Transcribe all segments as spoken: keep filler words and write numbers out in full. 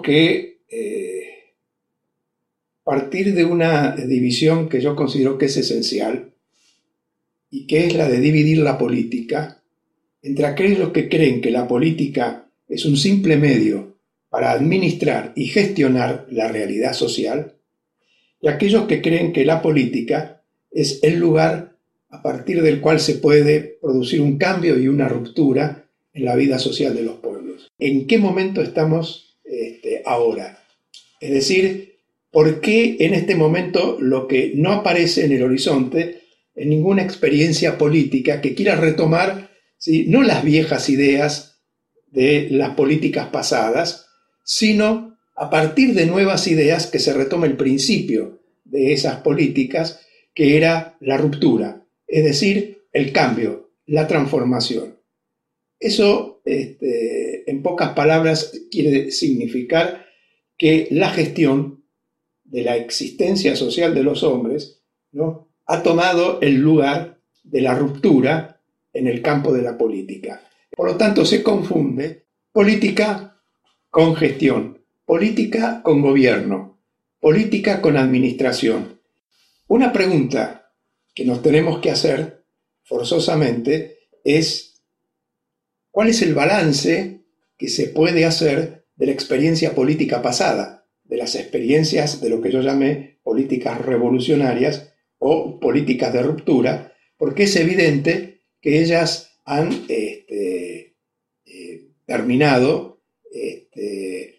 que eh, partir de una división que yo considero que es esencial y que es la de dividir la política entre aquellos que creen que la política es un simple medio para administrar y gestionar la realidad social y aquellos que creen que la política es el lugar a partir del cual se puede producir un cambio y una ruptura en la vida social de los pueblos. ¿En qué momento estamos este, ahora? Es decir, ¿por qué en este momento lo que no aparece en el horizonte es ninguna experiencia política que quiera retomar, ¿sí?, no las viejas ideas de las políticas pasadas, sino a partir de nuevas ideas que se retoma el principio de esas políticas, que era la ruptura, es decir, el cambio, la transformación? Eso, este, en pocas palabras, quiere significar que la gestión de la existencia social de los hombres, ¿no?, ha tomado el lugar de la ruptura en el campo de la política. Por lo tanto, se confunde política con gestión, política con gobierno, política con administración. Una pregunta que nos tenemos que hacer forzosamente es: ¿cuál es el balance que se puede hacer de la experiencia política pasada, de las experiencias de lo que yo llamé políticas revolucionarias o políticas de ruptura? Porque es evidente que ellas han este, eh, terminado este,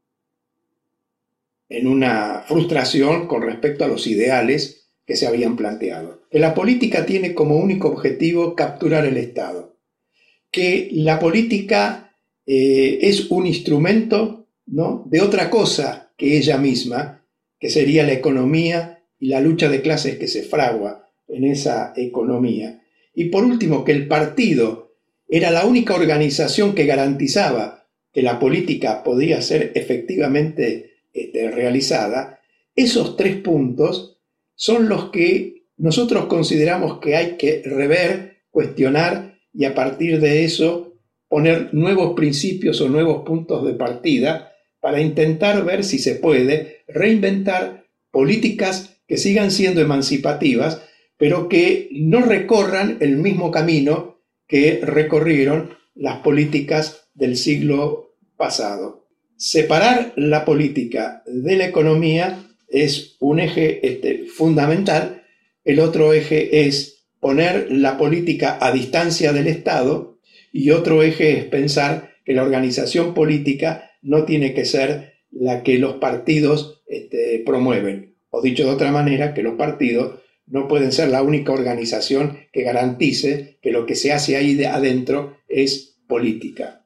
en una frustración con respecto a los ideales que se habían planteado. Que la política tiene como único objetivo capturar el Estado. Que la política eh, es un instrumento, ¿no?, de otra cosa que ella misma, que sería la economía y la lucha de clases que se fragua en esa economía. Y por último, que el partido era la única organización que garantizaba que la política podía ser efectivamente este, realizada. Esos tres puntos son los que nosotros consideramos que hay que rever, cuestionar y a partir de eso poner nuevos principios o nuevos puntos de partida para intentar ver si se puede reinventar políticas que sigan siendo emancipativas, pero que no recorran el mismo camino que recorrieron las políticas del siglo pasado. Separar la política de la economía es un eje este, fundamental. El otro eje es poner la política a distancia del Estado y otro eje es pensar que la organización política no tiene que ser la que los partidos este, promueven. O dicho de otra manera, que los partidos no pueden ser la única organización que garantice que lo que se hace ahí de adentro es política.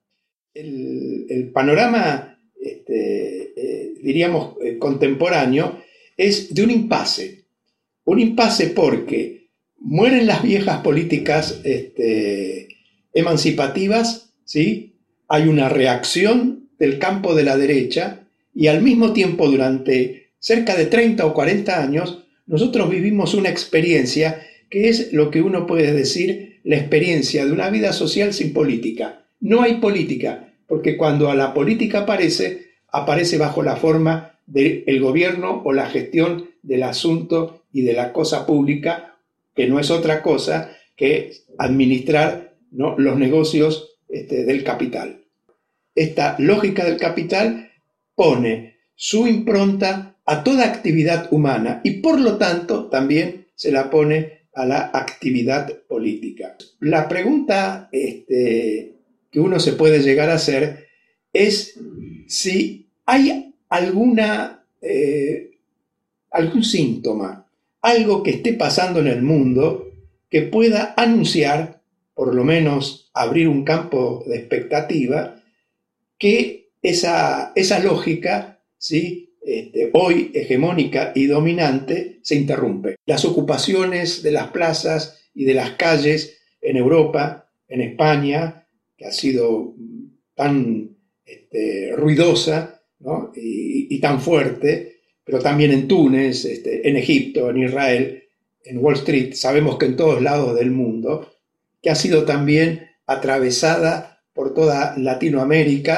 El, el panorama, este, eh, diríamos, eh, contemporáneo es de un impasse. Un impasse porque mueren las viejas políticas este, emancipativas, ¿sí? Hay una reacción del campo de la derecha y al mismo tiempo durante cerca de treinta o cuarenta años nosotros vivimos una experiencia que es lo que uno puede decir la experiencia de una vida social sin política. No hay política, porque cuando a la política aparece, aparece bajo la forma del gobierno o la gestión del asunto y de la cosa pública, que no es otra cosa que administrar, ¿no?, los negocios este, del capital. Esta lógica del capital pone su impronta a toda actividad humana y por lo tanto también se la pone a la actividad política. La pregunta este, que uno se puede llegar a hacer es si hay alguna, eh, algún síntoma, algo que esté pasando en el mundo que pueda anunciar, por lo menos abrir un campo de expectativa, que esa, esa lógica, ¿sí?, Este, hoy hegemónica y dominante, se interrumpe. Las ocupaciones de las plazas y de las calles en Europa, en España, que ha sido tan este, ruidosa, ¿no?, y, y tan fuerte, pero también en Túnez, este, en Egipto, en Israel, en Wall Street, sabemos que en todos lados del mundo, que ha sido también atravesada por toda Latinoamérica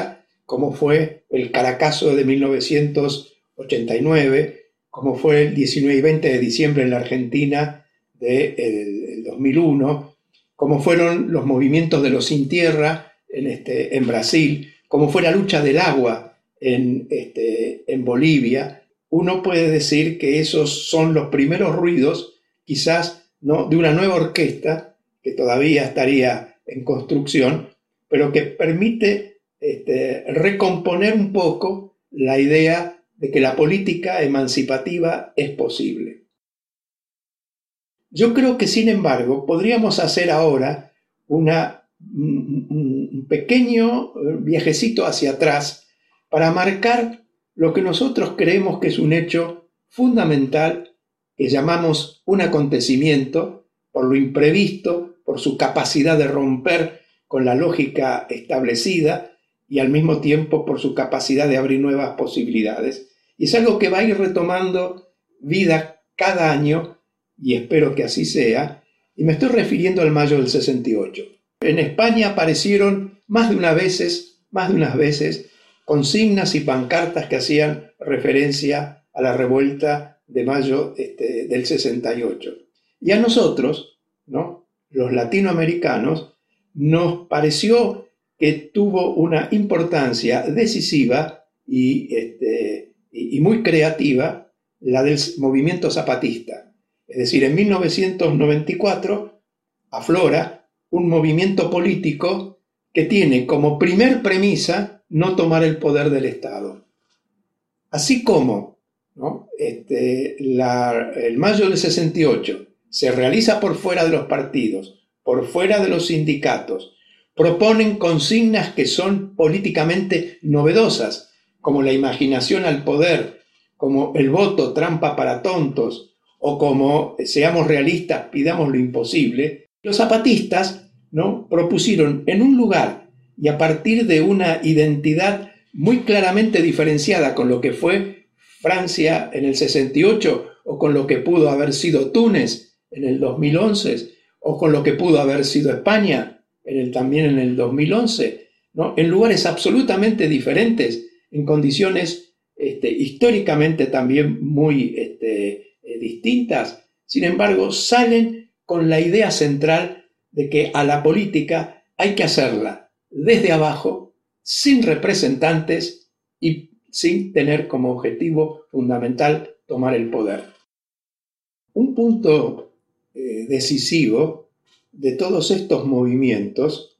como fue el Caracazo de mil novecientos ochenta y nueve, como fue el diecinueve y veinte de diciembre en la Argentina del dos mil uno, como fueron los movimientos de los sin tierra en, este, en Brasil, como fue la lucha del agua en, este, en Bolivia. Uno puede decir que esos son los primeros ruidos, quizás, ¿no?, de una nueva orquesta que todavía estaría en construcción, pero que permite este, recomponer un poco la idea de que la política emancipativa es posible. Yo creo que, sin embargo, podríamos hacer ahora una, un pequeño viajecito hacia atrás para marcar lo que nosotros creemos que es un hecho fundamental, que llamamos un acontecimiento, por lo imprevisto, por su capacidad de romper con la lógica establecida y al mismo tiempo por su capacidad de abrir nuevas posibilidades. Y es algo que va a ir retomando vida cada año, y espero que así sea, y me estoy refiriendo al mayo del sesenta y ocho. En España aparecieron más de unas veces, más de unas veces, consignas y pancartas que hacían referencia a la revuelta de mayo este, del sesenta y ocho. Y a nosotros, ¿no?, los latinoamericanos, nos pareció que tuvo una importancia decisiva y, este, y, y muy creativa la del movimiento zapatista. Es decir, en mil novecientos noventa y cuatro aflora un movimiento político que tiene como primer premisa no tomar el poder del Estado. Así como, ¿no?, este, la, el mayo del sesenta y ocho se realiza por fuera de los partidos, por fuera de los sindicatos, proponen consignas que son políticamente novedosas, como la imaginación al poder, como el voto trampa para tontos, o como seamos realistas, pidamos lo imposible. Los zapatistas, ¿no?, propusieron en un lugar y a partir de una identidad muy claramente diferenciada con lo que fue Francia en el sesenta y ocho o con lo que pudo haber sido Túnez en el dos mil once o con lo que pudo haber sido España en el, también en el dos mil once, ¿no?, en lugares absolutamente diferentes, en condiciones este, históricamente también muy este, eh, distintas. Sin embargo, salen con la idea central de que a la política hay que hacerla desde abajo, sin representantes y sin tener como objetivo fundamental tomar el poder. Un punto eh, decisivo de todos estos movimientos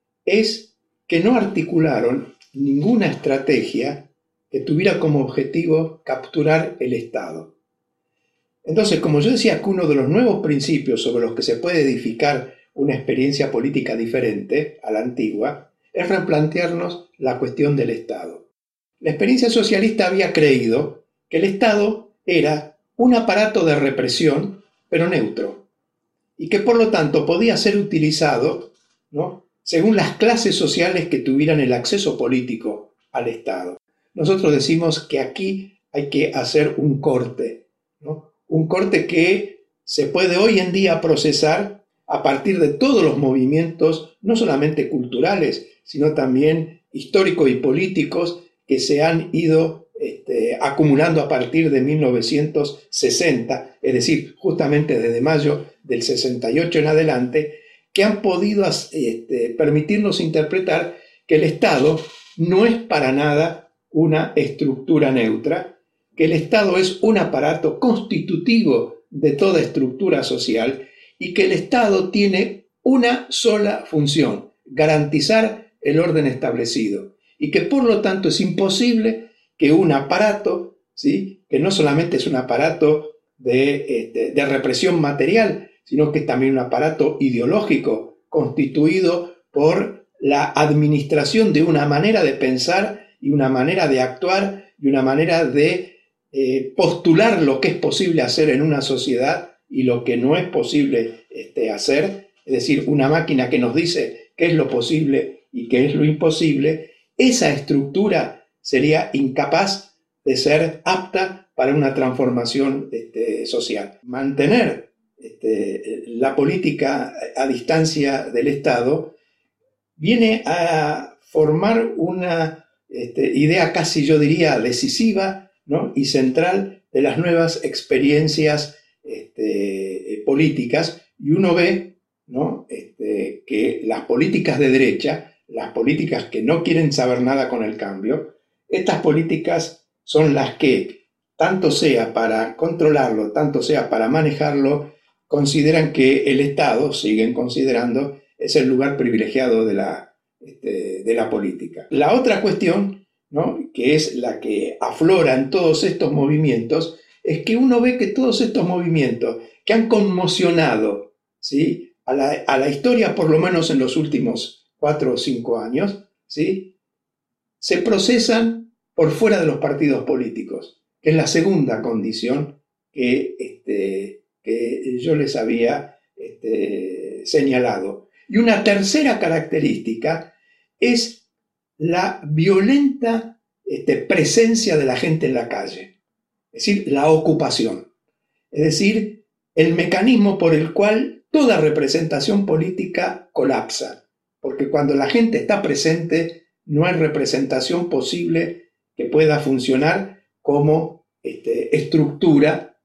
es que no articularon ninguna estrategia que tuviera como objetivo capturar el Estado. Entonces, como yo decía que uno de los nuevos principios sobre los que se puede edificar una experiencia política diferente a la antigua es replantearnos la cuestión del Estado. La experiencia socialista había creído que el Estado era un aparato de represión, pero neutro, y que por lo tanto podía ser utilizado, ¿no?, según las clases sociales que tuvieran el acceso político al Estado. Nosotros decimos que aquí hay que hacer un corte, ¿no?, un corte que se puede hoy en día procesar a partir de todos los movimientos, no solamente culturales, sino también históricos y políticos que se han ido este, acumulando a partir de mil novecientos sesenta, es decir, justamente desde mayo del sesenta y ocho en adelante, que han podido este, permitirnos interpretar que el Estado no es para nada una estructura neutra, que el Estado es un aparato constitutivo de toda estructura social y que el Estado tiene una sola función: garantizar el orden establecido, y que por lo tanto es imposible que un aparato, ¿sí?, que no solamente es un aparato de, este, de represión material, sino que es también un aparato ideológico constituido por la administración de una manera de pensar y una manera de actuar y una manera de eh, postular lo que es posible hacer en una sociedad y lo que no es posible este, hacer, es decir, una máquina que nos dice qué es lo posible y qué es lo imposible. Esa estructura sería incapaz de ser apta para una transformación este, social. Mantener este, la política a distancia del Estado viene a formar una este, idea casi yo diría decisiva, ¿no?, y central de las nuevas experiencias este, políticas, y uno ve, ¿no?, este, que las políticas de derecha, las políticas que no quieren saber nada con el cambio, estas políticas son las que, tanto sea para controlarlo, tanto sea para manejarlo, consideran que el Estado, siguen considerando, es el lugar privilegiado de la, este, de la política. La otra cuestión, ¿no?, que es la que aflora en todos estos movimientos, es que uno ve que todos estos movimientos que han conmocionado, ¿sí?, a la, a la historia, por lo menos en los últimos cuatro o cinco años, ¿sí?, se procesan por fuera de los partidos políticos, que es la segunda condición que, este, que yo les había este, señalado. Y una tercera característica es la violenta este, presencia de la gente en la calle, es decir, la ocupación, es decir, el mecanismo por el cual toda representación política colapsa, porque cuando la gente está presente no hay representación posible que pueda funcionar como este, estructura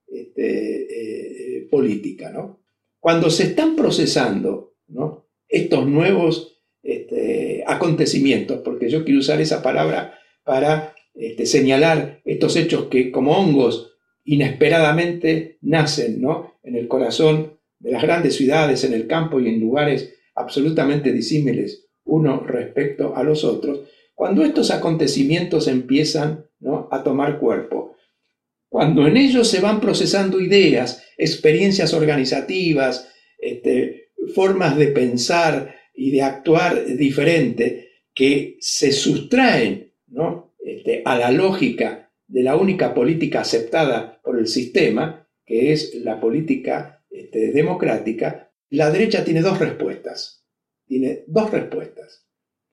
este, eh, política, ¿no? Cuando se están procesando, ¿no?, estos nuevos este, acontecimientos, porque yo quiero usar esa palabra para este, señalar estos hechos que como hongos inesperadamente nacen, ¿no?, en el corazón de las grandes ciudades, en el campo y en lugares absolutamente disímiles uno respecto a los otros, cuando estos acontecimientos empiezan, ¿no?, a tomar cuerpo, cuando en ellos se van procesando ideas, experiencias organizativas, este, formas de pensar y de actuar diferente que se sustraen, ¿no?, este, a la lógica de la única política aceptada por el sistema, que es la política este, democrática, la derecha tiene dos respuestas. Tiene dos respuestas.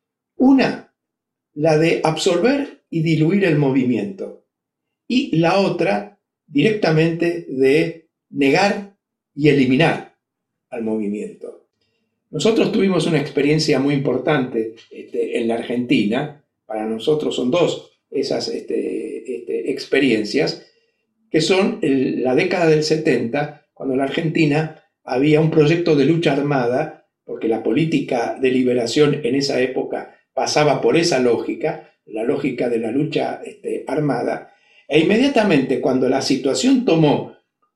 Una, la de absorber y diluir el movimiento. Y la otra, directamente, de negar y eliminar al movimiento. Nosotros tuvimos una experiencia muy importante este, en la Argentina. Para nosotros son dos esas este, este, experiencias, que son el, la década del setenta, cuando en la Argentina había un proyecto de lucha armada, porque la política de liberación en esa época pasaba por esa lógica, la lógica de la lucha este, armada, e inmediatamente cuando la situación tomó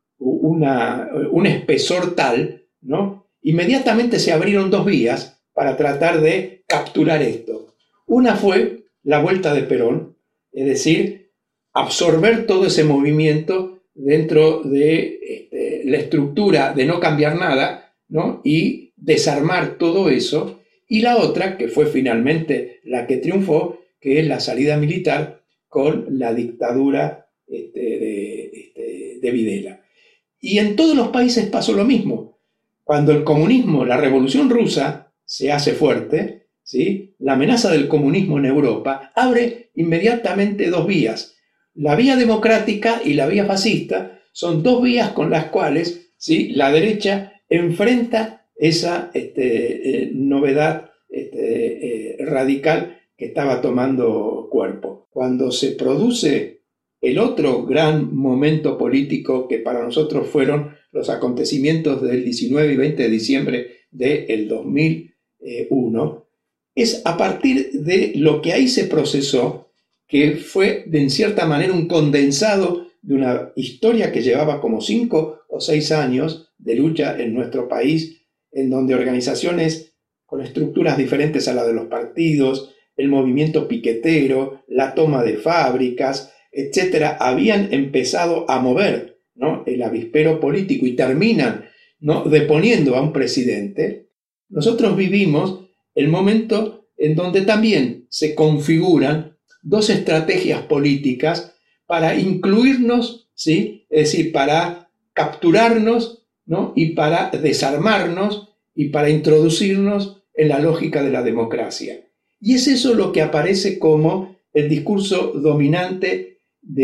una, un espesor tal, ¿no?, inmediatamente se abrieron dos vías para tratar de capturar esto. Una fue la vuelta de Perón, es decir, absorber todo ese movimiento dentro de este, la estructura de no cambiar nada, ¿no?, y desarmar todo eso, y la otra, que fue finalmente la que triunfó, que es la salida militar con la dictadura este, de, este, de Videla. Y en todos los países pasó lo mismo. Cuando el comunismo, la Revolución Rusa, se hace fuerte, ¿sí?, la amenaza del comunismo en Europa abre inmediatamente dos vías. La vía democrática y la vía fascista son dos vías con las cuales, ¿sí?, la derecha enfrenta esa este, eh, novedad este, eh, radical que estaba tomando cuerpo. Cuando se produce el otro gran momento político, que para nosotros fueron los acontecimientos del diecinueve y veinte de diciembre del dos mil uno, es a partir de lo que ahí se procesó, que fue de en cierta manera un condensado de una historia que llevaba como cinco o seis años de lucha en nuestro país, en donde organizaciones con estructuras diferentes a la de los partidos, el movimiento piquetero, la toma de fábricas, etcétera, habían empezado a mover, ¿no?, el avispero político y terminan, ¿no?, deponiendo a un presidente. Nosotros vivimos el momento en donde también se configuran dos estrategias políticas para incluirnos, ¿sí?, es decir, para capturarnos, ¿no?, y para desarmarnos y para introducirnos en la lógica de la democracia. Y es eso lo que aparece como el discurso dominante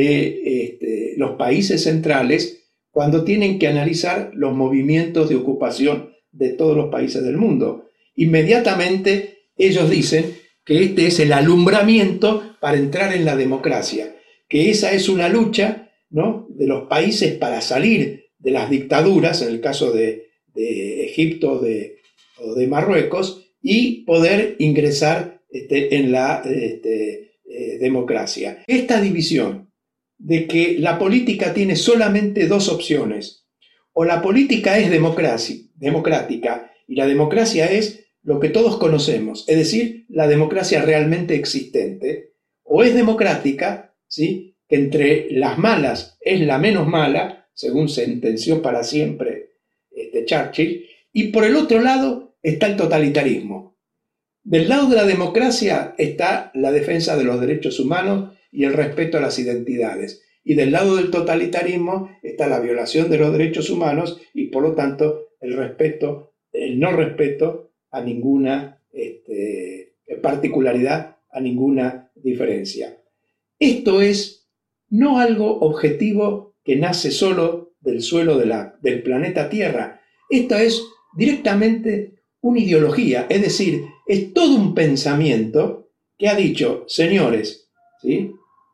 de este, los países centrales cuando tienen que analizar los movimientos de ocupación de todos los países del mundo. Inmediatamente ellos dicen que este es el alumbramiento para entrar en la democracia, que esa es una lucha, ¿no?, de los países para salir de las dictaduras, en el caso de, de Egipto de, o de Marruecos, y poder ingresar este, en la este, eh, democracia. Esta división de que la política tiene solamente dos opciones: o la política es democracia, democrática, y la democracia es lo que todos conocemos, es decir, la democracia realmente existente, o es democrática, ¿sí?, que entre las malas es la menos mala, según sentenció para siempre este, Churchill, y por el otro lado está el totalitarismo. Del lado de la democracia está la defensa de los derechos humanos y el respeto a las identidades, y del lado del totalitarismo está la violación de los derechos humanos y por lo tanto el respeto, el no respeto a ninguna este, particularidad, a ninguna diferencia. Esto es no algo objetivo que nace solo del suelo de la, del planeta Tierra. Esto es directamente una ideología, es decir, es todo un pensamiento que ha dicho: señores, ¿sí?,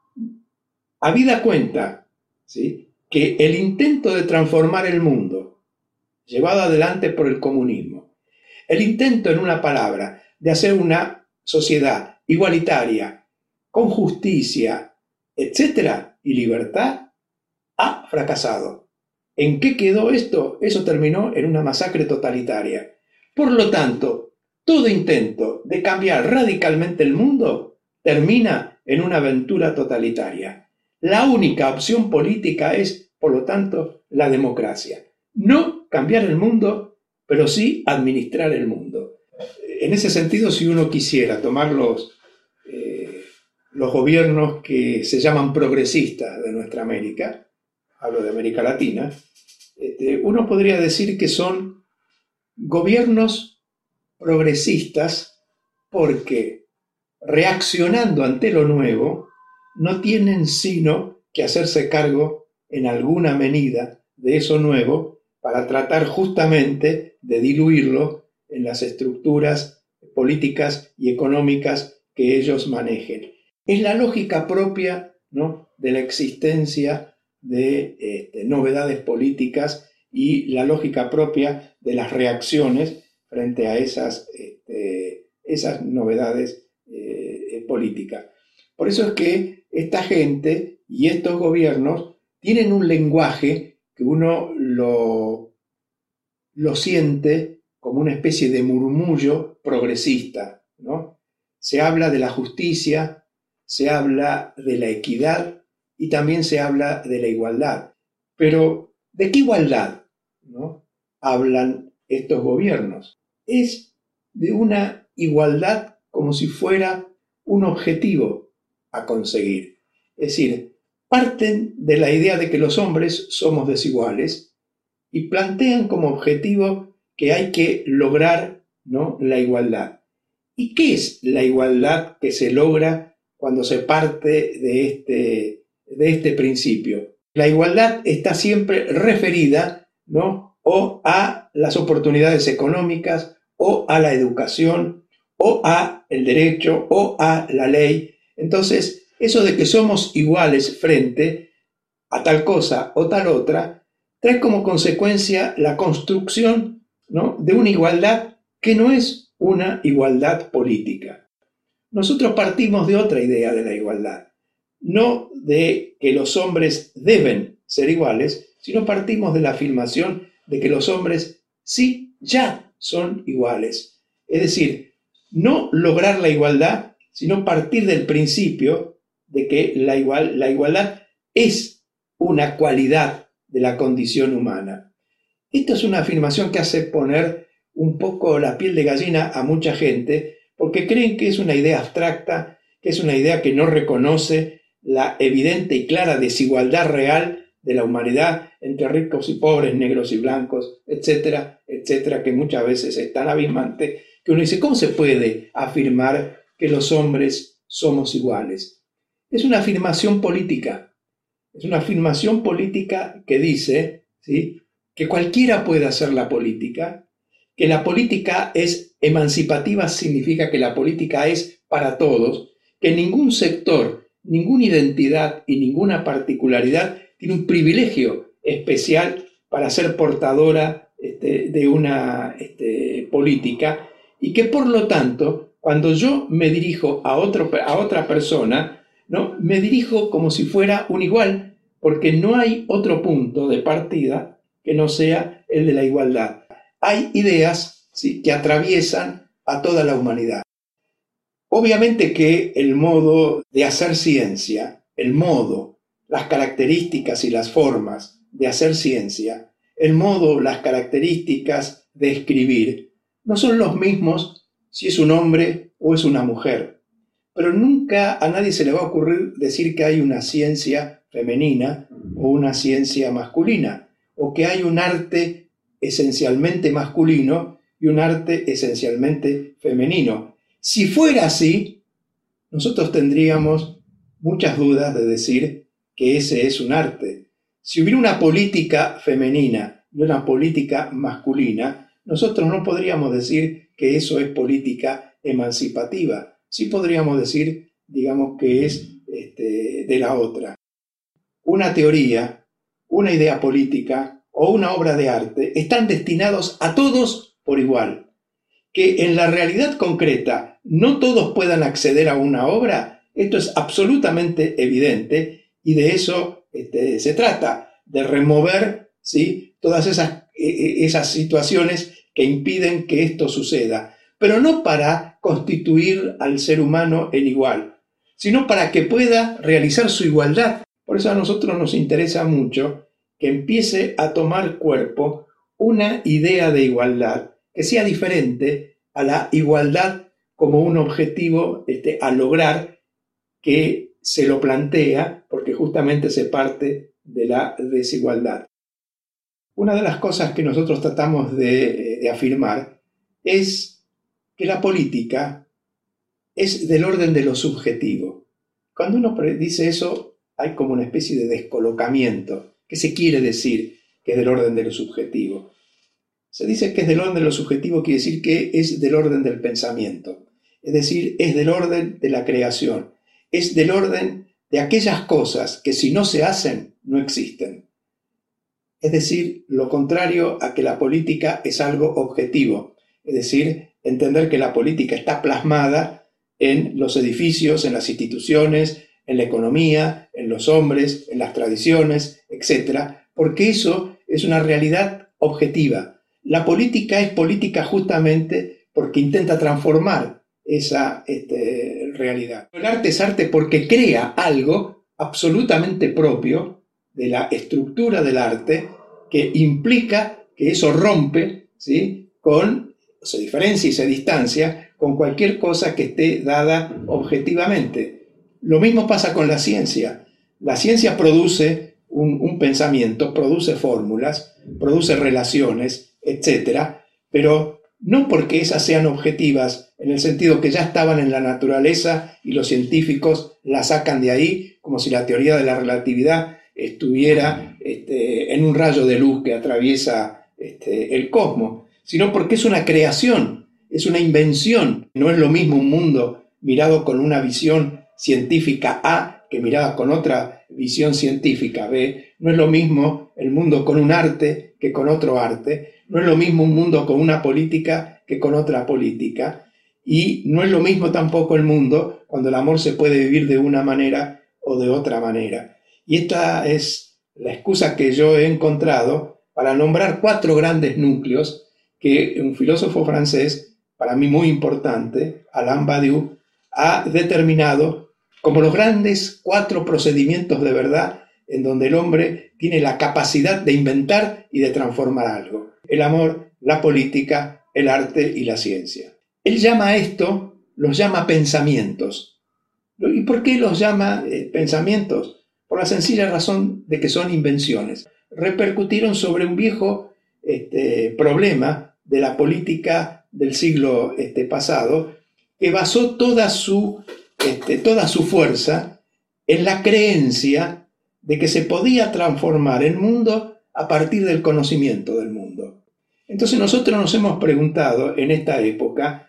habida cuenta, ¿sí?, que el intento de transformar el mundo, llevado adelante por el comunismo, el intento, en una palabra, de hacer una sociedad igualitaria, con justicia, etcétera, y libertad, ha fracasado. ¿En qué quedó esto? Eso terminó en una masacre totalitaria. Por lo tanto, todo intento de cambiar radicalmente el mundo termina en una aventura totalitaria. La única opción política es, por lo tanto, la democracia. No cambiar el mundo, pero sí administrar el mundo. En ese sentido, si uno quisiera tomar los, eh, los gobiernos que se llaman progresistas de nuestra América, hablo de América Latina, este, uno podría decir que son gobiernos progresistas porque, reaccionando ante lo nuevo, no tienen sino que hacerse cargo en alguna medida de eso nuevo para tratar justamente de diluirlo en las estructuras políticas y económicas que ellos manejen. Es la lógica propia, ¿no?, de la existencia de este, novedades políticas y la lógica propia de las reacciones frente a esas, este, esas novedades eh, políticas. Por eso es que esta gente y estos gobiernos tienen un lenguaje que uno lo, lo siente como una especie de murmullo progresista, ¿no? Se habla de la justicia, se habla de la equidad y también se habla de la igualdad. Pero, ¿de qué igualdad, ¿no?, hablan estos gobiernos? Es de una igualdad como si fuera un objetivo a conseguir. Es decir, parten de la idea de que los hombres somos desiguales y plantean como objetivo que hay que lograr, ¿no?, la igualdad. ¿Y qué es la igualdad que se logra cuando se parte de este, de este principio? La igualdad está siempre referida, ¿no?, o a las oportunidades económicas, o a la educación, o a el derecho, o a la ley. Entonces, eso de que somos iguales frente a tal cosa o tal otra, trae como consecuencia la construcción, ¿no?, de una igualdad que no es una igualdad política. Nosotros partimos de otra idea de la igualdad, no de que los hombres deben ser iguales, sino partimos de la afirmación de que los hombres sí ya son iguales. Es decir, no lograr la igualdad, sino partir del principio de que la, igual, la igualdad es una cualidad de la condición humana. Esto es una afirmación que hace poner un poco la piel de gallina a mucha gente, porque creen que es una idea abstracta, que es una idea que no reconoce la evidente y clara desigualdad real de la humanidad entre ricos y pobres, negros y blancos, etcétera, etcétera, que muchas veces es tan abismante que uno dice, ¿cómo se puede afirmar que los hombres somos iguales? Es una afirmación política, es una afirmación política que dice, ¿sí?, que cualquiera puede hacer la política, que la política es emancipativa significa que la política es para todos, que ningún sector, ninguna identidad y ninguna particularidad tiene un privilegio especial para ser portadora este, de una este, política, y que por lo tanto, cuando yo me dirijo a, otro, a otra persona, ¿no?, me dirijo como si fuera un igual, porque no hay otro punto de partida que no sea el de la igualdad. Hay ideas, ¿sí?, que atraviesan a toda la humanidad. Obviamente que el modo de hacer ciencia, el modo, las características y las formas de hacer ciencia, el modo, las características de escribir, no son los mismos si es un hombre o es una mujer. Pero nunca a nadie se le va a ocurrir decir que hay una ciencia femenina o una ciencia masculina, o que hay un arte esencialmente masculino y un arte esencialmente femenino. Si fuera así, nosotros tendríamos muchas dudas de decir que ese es un arte. Si hubiera una política femenina y una política masculina, nosotros no podríamos decir que eso es política emancipativa. Sí podríamos decir, digamos, que es este, de la otra. Una teoría, una idea política o una obra de arte están destinados a todos por igual. Que en la realidad concreta no todos puedan acceder a una obra, esto es absolutamente evidente, y de eso este, se trata, de remover, ¿sí?, todas esas, esas situaciones que impiden que esto suceda, pero no para constituir al ser humano en igual, sino para que pueda realizar su igualdad. Por eso a nosotros nos interesa mucho que empiece a tomar cuerpo una idea de igualdad que sea diferente a la igualdad como un objetivo este, a lograr, que se lo plantea porque justamente se parte de la desigualdad. Una de las cosas que nosotros tratamos de, de afirmar es que la política es del orden de lo subjetivo. Cuando uno dice eso, hay como una especie de descolocamiento. ¿Qué se quiere decir que es del orden de lo subjetivo? Se dice que es del orden de lo subjetivo, quiere decir que es del orden del pensamiento. Es decir, es del orden de la creación. Es del orden de aquellas cosas que si no se hacen, no existen. Es decir, lo contrario a que la política es algo objetivo. Es decir, entender que la política está plasmada en los edificios, en las instituciones, en la economía, en los hombres, en las tradiciones, etcétera, porque eso es una realidad objetiva. La política es política justamente porque intenta transformar esa este, realidad. El arte es arte porque crea algo absolutamente propio de la estructura del arte, que implica que eso rompe, ¿sí?, con, se diferencia y se distancia con cualquier cosa que esté dada objetivamente. Lo mismo pasa con la ciencia. La ciencia produce un, un pensamiento, produce fórmulas, produce relaciones, etcétera, pero no porque esas sean objetivas en el sentido que ya estaban en la naturaleza y los científicos la sacan de ahí, como si la teoría de la relatividad estuviera este, en un rayo de luz que atraviesa este, el cosmos, sino porque es una creación, es una invención. No es lo mismo un mundo mirado con una visión científica A que mirada con otra visión científica B. No es lo mismo el mundo con un arte que con otro arte. No es lo mismo un mundo con una política que con otra política. Y no es lo mismo tampoco el mundo cuando el amor se puede vivir de una manera o de otra manera. Y esta es la excusa que yo he encontrado para nombrar cuatro grandes núcleos que un filósofo francés, para mí muy importante, Alain Badiou, ha determinado como los grandes cuatro procedimientos de verdad en donde el hombre tiene la capacidad de inventar y de transformar algo: el amor, la política, el arte y la ciencia. Él llama a esto, los llama pensamientos. ¿Y por qué los llama eh, pensamientos? Por la sencilla razón de que son invenciones. Repercutieron sobre un viejo este, problema de la política del siglo este, pasado, que basó toda su, este, toda su fuerza en la creencia de que se podía transformar el mundo a partir del conocimiento del mundo. Entonces nosotros nos hemos preguntado en esta época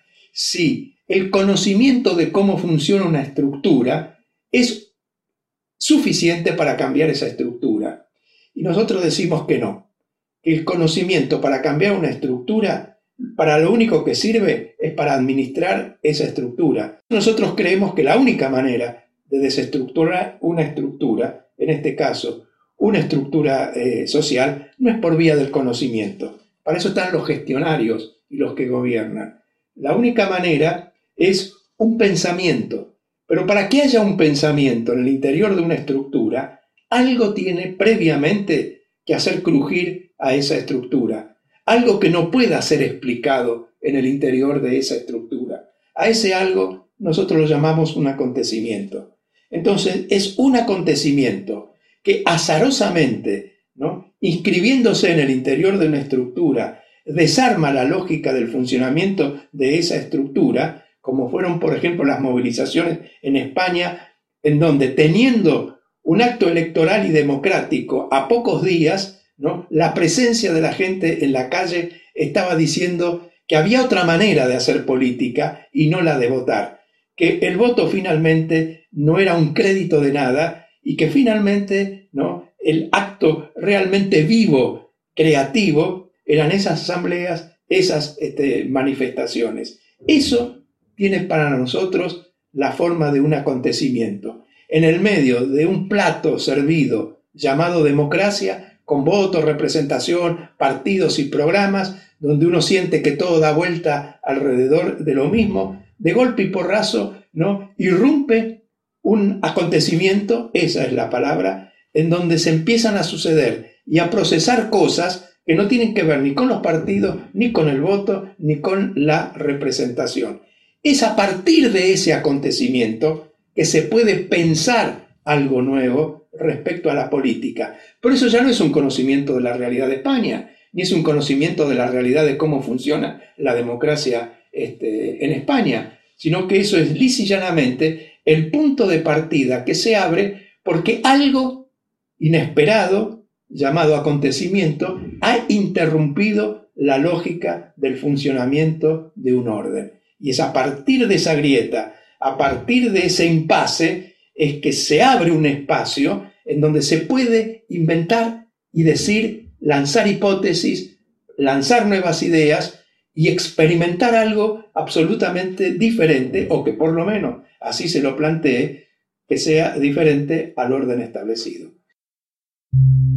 si el conocimiento de cómo funciona una estructura es suficiente para cambiar esa estructura. Y nosotros decimos que no. El conocimiento para cambiar una estructura, para lo único que sirve es para administrar esa estructura. Nosotros creemos que la única manera de desestructurar una estructura, en este caso una estructura eh, social, no es por vía del conocimiento. Para eso están los gestionarios y los que gobiernan. La única manera es un pensamiento. Pero para que haya un pensamiento en el interior de una estructura, algo tiene previamente que hacer crujir a esa estructura. Algo que no pueda ser explicado en el interior de esa estructura. A ese algo nosotros lo llamamos un acontecimiento. Entonces es un acontecimiento que azarosamente, ¿no?, inscribiéndose en el interior de una estructura, desarma la lógica del funcionamiento de esa estructura, como fueron, por ejemplo, las movilizaciones en España, en donde teniendo un acto electoral y democrático a pocos días, ¿no?, la presencia de la gente en la calle estaba diciendo que había otra manera de hacer política y no la de votar, que el voto finalmente no era un crédito de nada y que finalmente, ¿no?, el acto realmente vivo, creativo, eran esas asambleas, esas este, manifestaciones. Eso tiene para nosotros la forma de un acontecimiento. En el medio de un plato servido llamado democracia, con votos, representación, partidos y programas, donde uno siente que todo da vuelta alrededor de lo mismo, de golpe y porrazo, ¿no?, irrumpe un acontecimiento, esa es la palabra, en donde se empiezan a suceder y a procesar cosas que no tienen que ver ni con los partidos, ni con el voto, ni con la representación. Es a partir de ese acontecimiento que se puede pensar algo nuevo respecto a la política. Por eso ya no es un conocimiento de la realidad de España, ni es un conocimiento de la realidad de cómo funciona la democracia este, en España, sino que eso es lisa y llanamente el punto de partida que se abre porque algo inesperado, llamado acontecimiento, ha interrumpido la lógica del funcionamiento de un orden. Y es a partir de esa grieta, a partir de ese impasse, es que se abre un espacio en donde se puede inventar y decir, lanzar hipótesis, lanzar nuevas ideas y experimentar algo absolutamente diferente, o que por lo menos así se lo plantee, que sea diferente al orden establecido.